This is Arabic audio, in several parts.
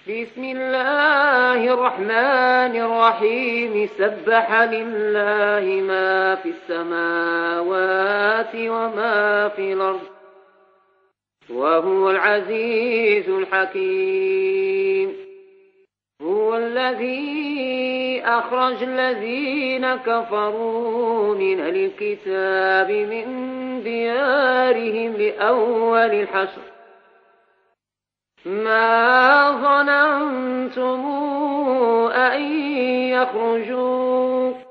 بسم الله الرحمن الرحيم سبح لله ما في السماوات وما في الأرض وهو العزيز الحكيم. هو الذي أخرج الذين كفروا من أهل الكتاب من ديارهم لأول الحشر ما ظننتم أن يخرجوا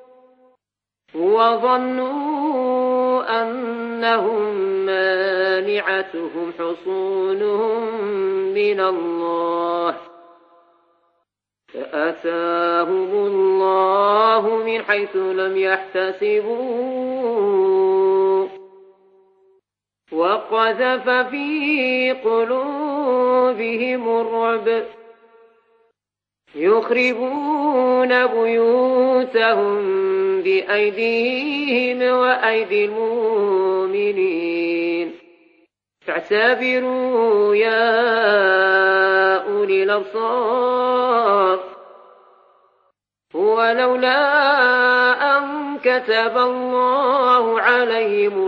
وظنوا أنهم مانعتهم حصونهم من الله فأتاهم الله من حيث لم يحتسبوا وقذف في قلوبهم الرعب يخربون بيوتهم بأيديهم وأيدي المؤمنين فاعتبروا يا أولي الأبصار. ولولا أن كتب الله عليهم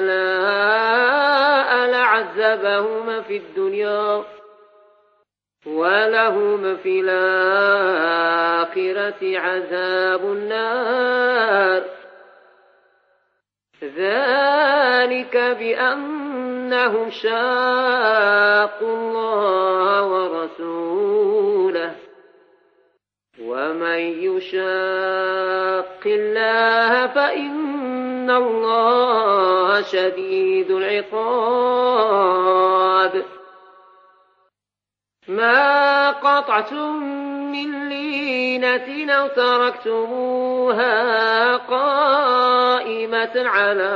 الجلاء لعذبهم في الدنيا ولهم في الآخرة عذاب النار ذلك بأنهم شاقوا الله ورسوله ومن يشاق الله فإن الله شديد العقاب. ما قطعتم من لينة أو تركتموها قائمة على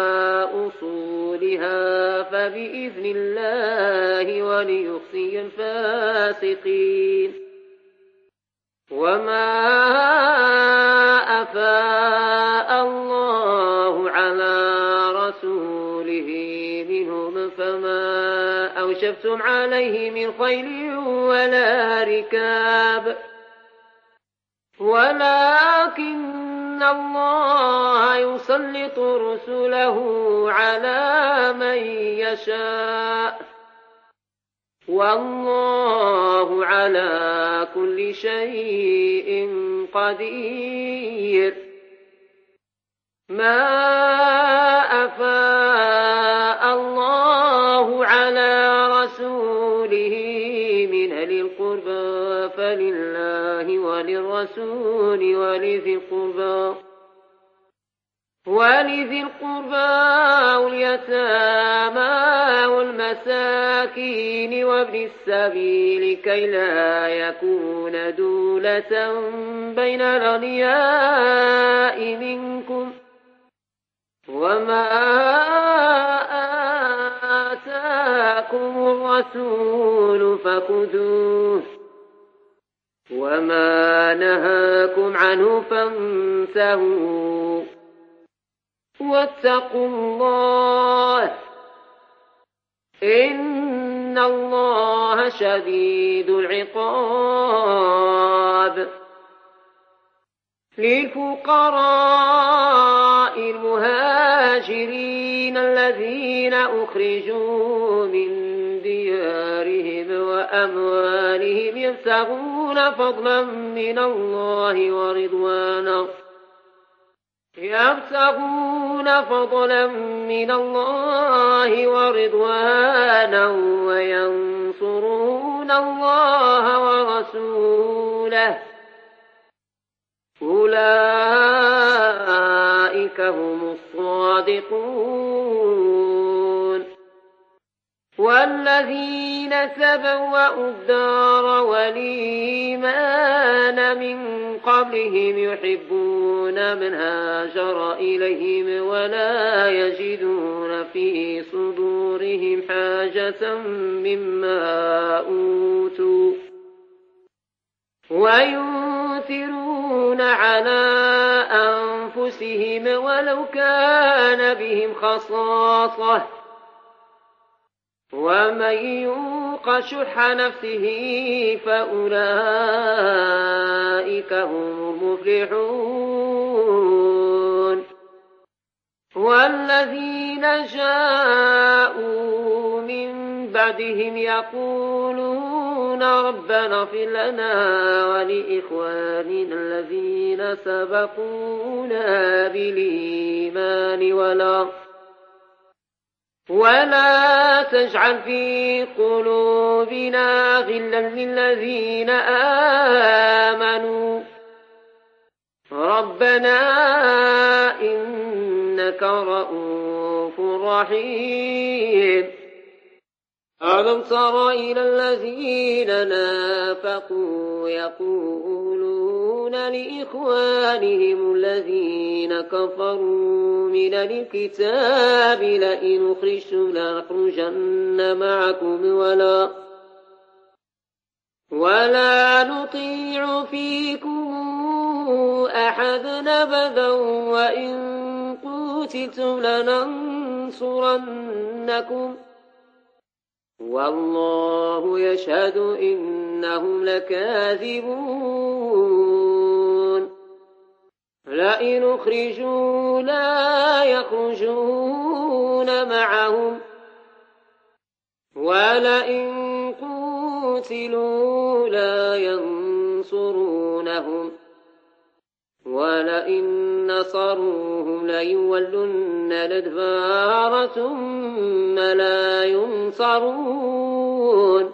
أصولها فبإذن الله وليخزي الفاسقين. وما أفاء الله على رسوله منهم فما أوجفتم عليه من خيل ولا ركاب ولكن الله يسلط رسله على من يشاء والله على كل شيء قدير. ما أفاء الله على رسوله من أهل القربى فلله وللرسول ولذي القربى واليتامى والمساكين وابن السبيل كي لا يكون دولة بين الأغنياء منكم وما آتاكم الرسول فخذوه وما نهاكم عنه فانتهوا واتقوا الله إن الله شديد العقاب. للفقراء المهاجرين الذين أخرجوا من ديارهم وأموالهم يبتغون فضلا من الله ورضوانا وينصرون الله ورسوله أولئك هم الصادقون. والذين تبوأوا الدار والإيمان من قبلهم يحبون من هاجر إليهم ولا يجدون في صدورهم حاجة مما أوتوا ويؤثرون على أنفسهم ولو كان بهم خصاصة ومن يوق يوق شح نفسه فأولئك هم المفلحون والذين جاءوا من بعدهم يقولون ربنا اغفر لنا ولإخواننا الذين سبقونا بالإيمان ولا تجعل في قلوبنا غلا للذين آمنوا ربنا إنك رؤوف رحيم ألم تر إلى الذين نافقوا يقولون لإخوانهم الذين كفروا من الكتاب لئن أخرجتم لنخرجن معكم ولا نطيع فيكم أحدا أبدا وإن قتلتم لننصرنكم والله يشهد إنهم لكاذبون لئن أخرجوا لا يخرجون معهم ولئن قتلوا لا ينصرونهم ولئن نصروهم ليولن الأدبار ثم لا ينصرون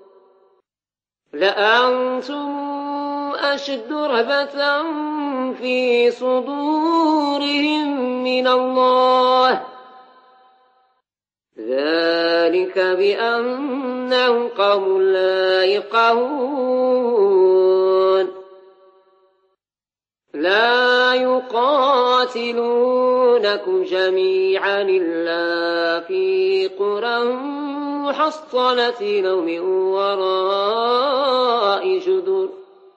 لأنتم أشد رهبة في صدورهم من الله ذلك بأنهم قوم لا يفقهون لا يقاتلونكم جميعا إلا في قرى محصنة أو من وراء جدر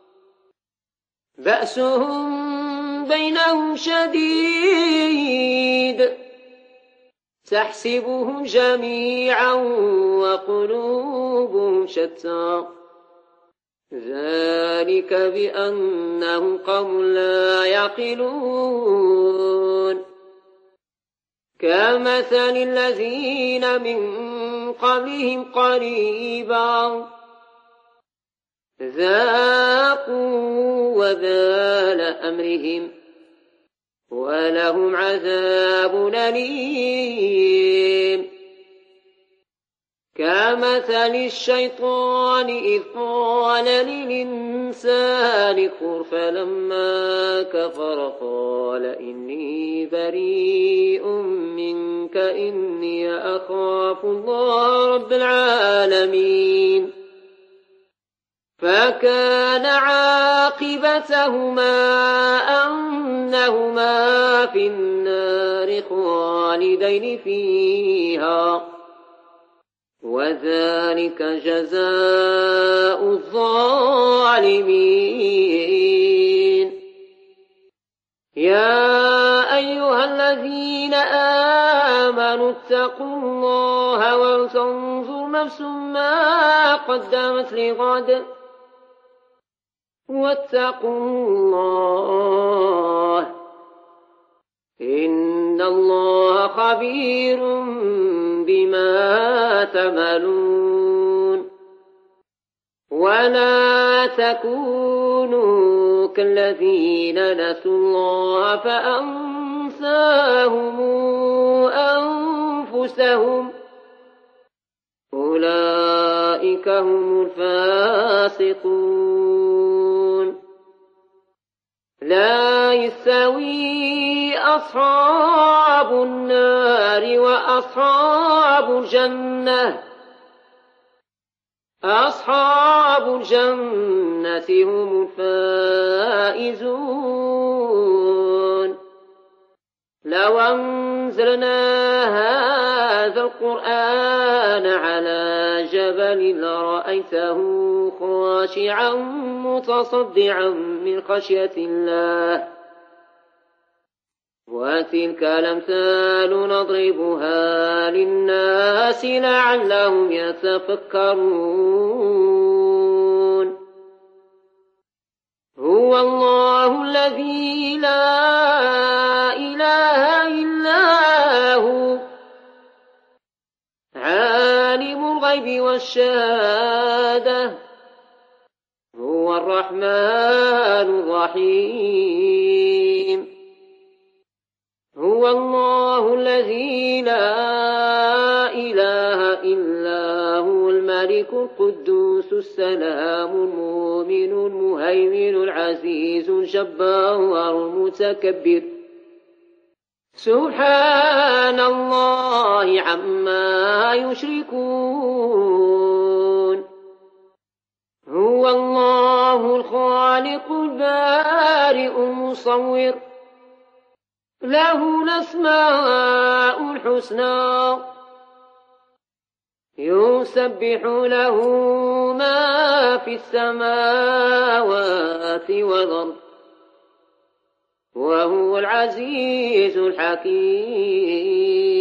بأسهم بينهم شديد تحسبهم جميعا وقلوبهم شتى ذلك بأنهم قوم لا يعقلون كمثل الذين من قبلهم قريبا ذاقوا وبال أمرهم ولهم عذاب أليم كمثل الشيطان إذ قال للإنسان اكفر فلما كفر قال إني بريء منك إني أخاف الله رب العالمين فكان عاقبتهما أنهما في النار خالدين فيها وذلك جزاء الظالمين يا أيها الذين آمنوا اتقوا الله ولتنظر نفس ما قدمت لغد واتقوا الله إن الله خبير بما تعملون ولا تكونوا كالذين نسوا الله فأنساهم أنفسهم أولئك هم الفاسقون لا يستوي أصحاب النار وأصحاب الجنة أصحاب الجنة هم الفائزون لو أنزلنا هذا القرآن على جبل لرأيته خاشعا متصدعا من خشية الله وتلك الأمثال نضربها للناس لعلهم يتفكرون هو الله الذي لا إله إلا هو عالم الغيب والشهادة هو الرحمن الرحيم هو الله الذي لا إله إلا هو الملك القدوس السلام المؤمن المهيمن العزيز الجبار المتكبر سبحان الله عما يشركون هو الله الخالق البارئ المصور له الأسماء الحسنى يسبح له ما في السماوات والأرض وهو العزيز الحكيم